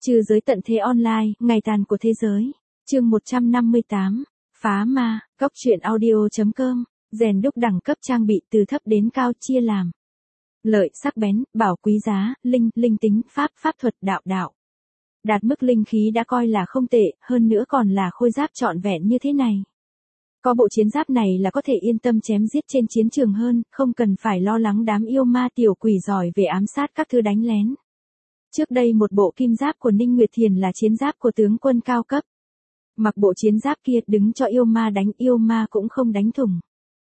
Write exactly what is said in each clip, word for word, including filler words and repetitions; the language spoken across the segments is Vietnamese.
Trừ giới tận thế online, ngày tàn của thế giới. Chương một trăm năm mươi tám. Phá ma, góc truyện audio.com, rèn đúc đẳng cấp trang bị từ thấp đến cao chia làm. Lợi, sắc bén, bảo quý giá, linh, linh tính, pháp, pháp thuật, đạo, đạo. Đạt mức linh khí đã coi là không tệ, hơn nữa còn là khôi giáp trọn vẹn như thế này. Có bộ chiến giáp này là có thể yên tâm chém giết trên chiến trường hơn, không cần phải lo lắng đám yêu ma tiểu quỷ giỏi về ám sát các thứ đánh lén. Trước đây một bộ kim giáp của Ninh Nguyệt Thiền là chiến giáp của tướng quân cao cấp. Mặc bộ chiến giáp kia đứng cho yêu ma đánh, yêu ma cũng không đánh thủng.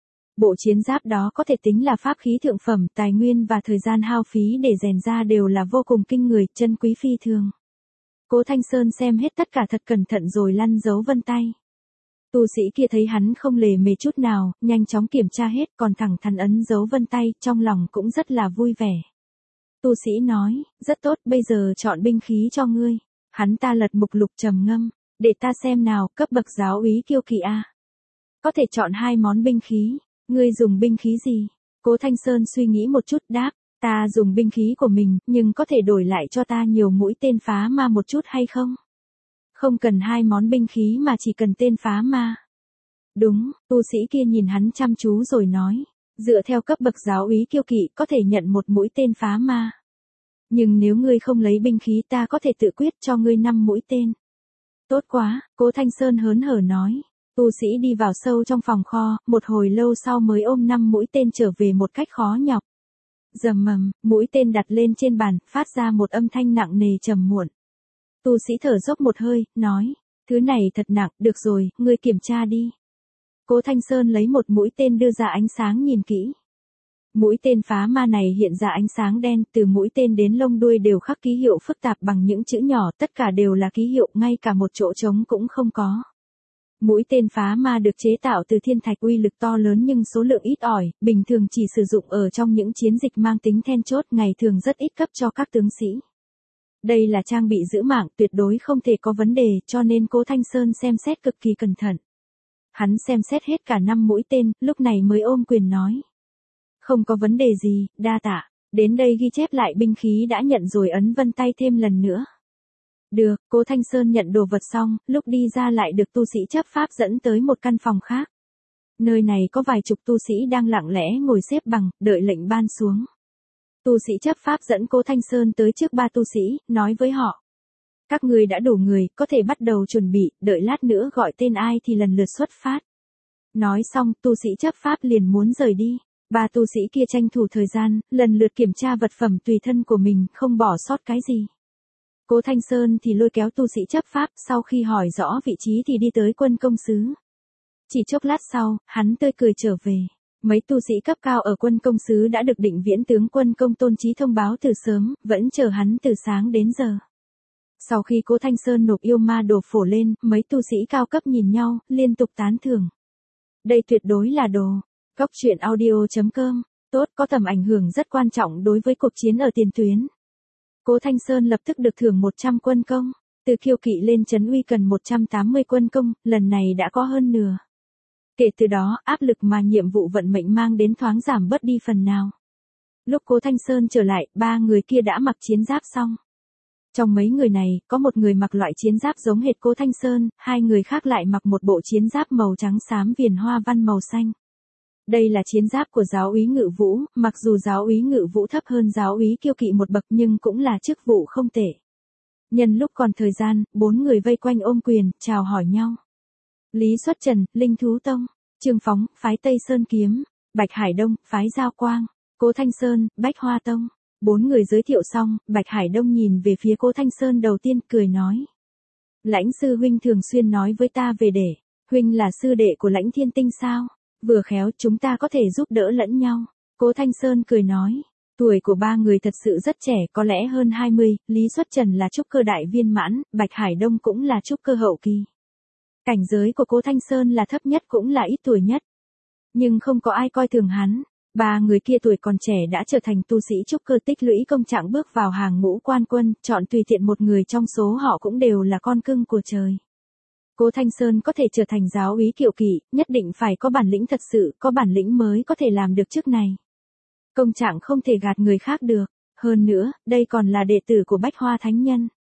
Bộ chiến giáp đó có thể tính là pháp khí thượng phẩm, tài nguyên và thời gian hao phí để rèn ra đều là vô cùng kinh người, chân quý phi thường. Cố Thanh Sơn xem hết tất cả thật cẩn thận rồi lăn dấu vân tay. Tu sĩ kia thấy hắn không lề mề chút nào, nhanh chóng kiểm tra hết, còn thẳng thắn ấn dấu vân tay, trong lòng cũng rất là vui vẻ. Tu sĩ nói, rất tốt, bây giờ chọn binh khí cho ngươi. Hắn ta lật mục lục trầm ngâm, để ta xem nào, cấp bậc giáo úy kiêu kỵ a. Có thể chọn hai món binh khí, ngươi dùng binh khí gì? Cố Thanh Sơn suy nghĩ một chút đáp, ta dùng binh khí của mình, nhưng có thể đổi lại cho ta nhiều mũi tên phá ma một chút hay không? Không cần hai món binh khí mà chỉ cần tên phá ma. Đúng, tu sĩ kia nhìn hắn chăm chú rồi nói, dựa theo cấp bậc giáo úy kiêu kỵ có thể nhận một mũi tên phá ma. Nhưng nếu ngươi không lấy binh khí ta có thể tự quyết cho ngươi năm mũi tên. Tốt quá, Cố Thanh Sơn hớn hở nói. Tu sĩ đi vào sâu trong phòng kho, một hồi lâu sau mới ôm năm mũi tên trở về một cách khó nhọc. Rầm mầm, mũi tên đặt lên trên bàn, phát ra một âm thanh nặng nề trầm muộn. Tu sĩ thở dốc một hơi, nói, thứ này thật nặng, được rồi, ngươi kiểm tra đi. Cố Thanh Sơn lấy một mũi tên đưa ra ánh sáng nhìn kỹ. Mũi tên phá ma này hiện ra ánh sáng đen, từ mũi tên đến lông đuôi đều khắc ký hiệu phức tạp bằng những chữ nhỏ, tất cả đều là ký hiệu, ngay cả một chỗ trống cũng không có. Mũi tên phá ma được chế tạo từ thiên thạch, uy lực to lớn nhưng số lượng ít ỏi, bình thường chỉ sử dụng ở trong những chiến dịch mang tính then chốt, ngày thường rất ít cấp cho các tướng sĩ. Đây là trang bị giữ mạng, tuyệt đối không thể có vấn đề, cho nên Cố Thanh Sơn xem xét cực kỳ cẩn thận. Hắn xem xét hết cả năm mũi tên, lúc này mới ôm quyền nói. Không có vấn đề gì, đa tạ, đến đây ghi chép lại binh khí đã nhận rồi ấn vân tay thêm lần nữa. Được, Cố Thanh Sơn nhận đồ vật xong, lúc đi ra lại được tu sĩ chấp pháp dẫn tới một căn phòng khác. Nơi này có vài chục tu sĩ đang lặng lẽ ngồi xếp bằng, đợi lệnh ban xuống. Tu sĩ chấp pháp dẫn Cố Thanh Sơn tới trước ba tu sĩ, nói với họ. Các người đã đủ người, có thể bắt đầu chuẩn bị, đợi lát nữa gọi tên ai thì lần lượt xuất phát. Nói xong, tu sĩ chấp pháp liền muốn rời đi. Ba tu sĩ kia tranh thủ thời gian, lần lượt kiểm tra vật phẩm tùy thân của mình, không bỏ sót cái gì. Cố Thanh Sơn thì lôi kéo tu sĩ chấp pháp, sau khi hỏi rõ vị trí thì đi tới quân công xứ. Chỉ chốc lát sau, hắn tươi cười trở về. Mấy tu sĩ cấp cao ở quân công xứ đã được định viễn tướng quân công Tôn Chí thông báo từ sớm, vẫn chờ hắn từ sáng đến giờ. Sau khi Cố Thanh Sơn nộp yêu ma đồ phổ lên, mấy tu sĩ cao cấp nhìn nhau, liên tục tán thưởng. Đây tuyệt đối là đồ. Góc truyện audio.com, tốt, có tầm ảnh hưởng rất quan trọng đối với cuộc chiến ở tiền tuyến. Cố Thanh Sơn lập tức được thưởng một trăm quân công, từ kiêu kỵ lên trấn uy cần một trăm tám mươi quân công, lần này đã có hơn nửa. Kể từ đó, áp lực mà nhiệm vụ vận mệnh mang đến thoáng giảm bớt đi phần nào. Lúc Cố Thanh Sơn trở lại, ba người kia đã mặc chiến giáp xong. Trong mấy người này, có một người mặc loại chiến giáp giống hệt Cố Thanh Sơn, hai người khác lại mặc một bộ chiến giáp màu trắng xám viền hoa văn màu xanh. Đây là chiến giáp của giáo úy Ngự Vũ, mặc dù giáo úy Ngự Vũ thấp hơn giáo úy kiêu kỵ một bậc nhưng cũng là chức vụ không tệ. Nhân lúc còn thời gian, bốn người vây quanh ôm quyền, chào hỏi nhau. Lý Xuất Trần, Linh Thú Tông, Trương Phóng, phái Tây Sơn Kiếm, Bạch Hải Đông, phái Giao Quang, Cố Thanh Sơn, Bách Hoa Tông. Bốn người giới thiệu xong, Bạch Hải Đông nhìn về phía Cố Thanh Sơn đầu tiên, cười nói. Lãnh sư huynh thường xuyên nói với ta về để, huynh là sư đệ của Lãnh Thiên Tinh sao? Vừa khéo chúng ta có thể giúp đỡ lẫn nhau. Cố Thanh Sơn cười nói. Tuổi của ba người thật sự rất trẻ, có lẽ hơn hai mươi, Lý Xuất Trần là trúc cơ đại viên mãn, Bạch Hải Đông cũng là trúc cơ hậu kỳ. Cảnh giới của Cố Thanh Sơn là thấp nhất cũng là ít tuổi nhất. Nhưng không có ai coi thường hắn. Ba người kia tuổi còn trẻ đã trở thành tu sĩ trúc cơ tích lũy công trạng bước vào hàng ngũ quan quân, chọn tùy tiện một người trong số họ cũng đều là con cưng của trời. Cố Thanh Sơn có thể trở thành giáo úy kiệu kỵ, nhất định phải có bản lĩnh thật sự, có bản lĩnh mới có thể làm được chức này. Công trạng không thể gạt người khác được, hơn nữa, đây còn là đệ tử của Bách Hoa Thánh Nhân.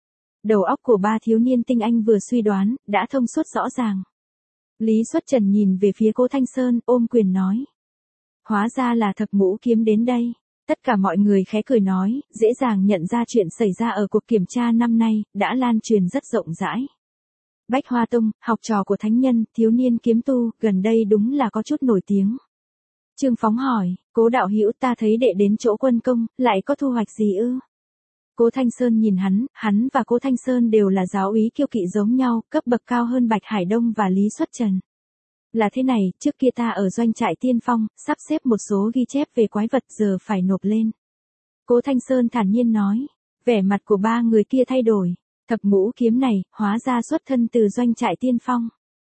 Đầu óc của ba thiếu niên tinh anh vừa suy đoán, đã thông suốt rõ ràng. Lý Xuất Trần nhìn về phía Cố Thanh Sơn, ôm quyền nói. Hóa ra là Thập Ngũ Kiếm đến đây. Tất cả mọi người khẽ cười nói, dễ dàng nhận ra chuyện xảy ra ở cuộc kiểm tra năm nay, đã lan truyền rất rộng rãi. Bách Hoa Tông, học trò của thánh nhân, thiếu niên kiếm tu, gần đây đúng là có chút nổi tiếng. Trương Phóng hỏi, Cố đạo hữu, ta thấy đệ đến chỗ quân công, lại có thu hoạch gì ư? Cố Thanh Sơn nhìn hắn, hắn và Cố Thanh Sơn đều là giáo úy kiêu kỵ giống nhau, cấp bậc cao hơn Bạch Hải Đông và Lý Xuất Trần. Là thế này, trước kia ta ở doanh trại Tiên Phong, sắp xếp một số ghi chép về quái vật giờ phải nộp lên. Cố Thanh Sơn thản nhiên nói, vẻ mặt của ba người kia thay đổi. Thập Ngũ Kiếm này, hóa ra xuất thân từ doanh trại Tiên Phong.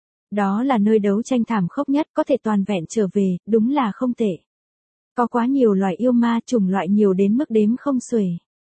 Đó là nơi đấu tranh thảm khốc nhất, có thể toàn vẹn trở về, đúng là không tệ. Có quá nhiều loại yêu ma, chủng loại nhiều đến mức đếm không xuể.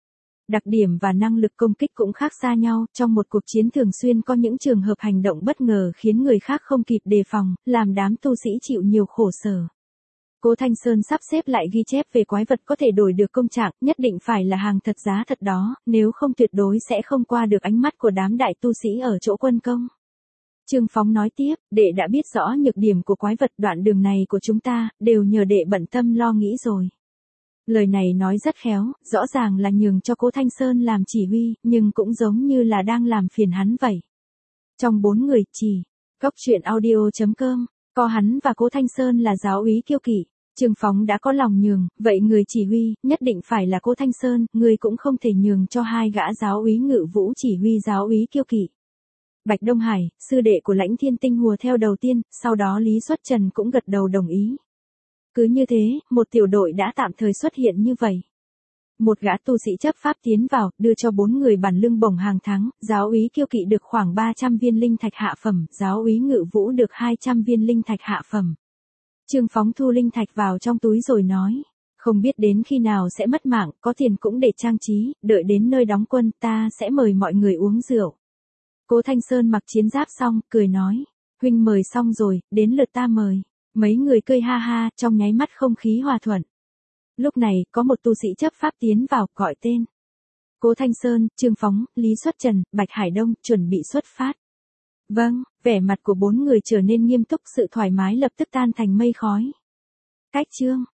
Đặc điểm và năng lực công kích cũng khác xa nhau, trong một cuộc chiến thường xuyên có những trường hợp hành động bất ngờ khiến người khác không kịp đề phòng, làm đám tu sĩ chịu nhiều khổ sở. Cố Thanh Sơn sắp xếp lại ghi chép về quái vật có thể đổi được công trạng, nhất định phải là hàng thật giá thật đó, nếu không tuyệt đối sẽ không qua được ánh mắt của đám đại tu sĩ ở chỗ quân công. Trương Phóng nói tiếp, đệ đã biết rõ nhược điểm của quái vật, đoạn đường này của chúng ta, đều nhờ đệ bận tâm lo nghĩ rồi. Lời này nói rất khéo, rõ ràng là nhường cho Cố Thanh Sơn làm chỉ huy, nhưng cũng giống như là đang làm phiền hắn vậy. Trong bốn người, chỉ, Cốc Truyện Audio chấm com, có hắn và Cố Thanh Sơn là giáo úy kiêu kỵ. Trương Phóng đã có lòng nhường, vậy người chỉ huy, nhất định phải là Cố Thanh Sơn, người cũng không thể nhường cho hai gã giáo úy ngự vũ chỉ huy giáo úy kiêu kỵ. Bạch Đông Hải, sư đệ của Lãnh Thiên Tinh hùa theo đầu tiên, sau đó Lý Xuất Trần cũng gật đầu đồng ý. Cứ như thế, một tiểu đội đã tạm thời xuất hiện như vậy. Một gã tu sĩ chấp pháp tiến vào, đưa cho bốn người bản lương bổng hàng tháng, giáo úy kiêu kỵ được khoảng ba trăm viên linh thạch hạ phẩm, giáo úy ngự vũ được hai trăm viên linh thạch hạ phẩm. Trương Phóng thu linh thạch vào trong túi rồi nói, không biết đến khi nào sẽ mất mạng, có tiền cũng để trang trí, đợi đến nơi đóng quân ta sẽ mời mọi người uống rượu. Cố Thanh Sơn mặc chiến giáp xong, cười nói, huynh mời xong rồi, đến lượt ta mời. Mấy người cười ha ha, trong nháy mắt không khí hòa thuận. Lúc này, có một tu sĩ chấp pháp tiến vào, gọi tên. Cố Thanh Sơn, Trương Phóng, Lý Xuất Trần, Bạch Hải Đông, chuẩn bị xuất phát. Vâng, vẻ mặt của bốn người trở nên nghiêm túc, sự thoải mái lập tức tan thành mây khói. Cách chương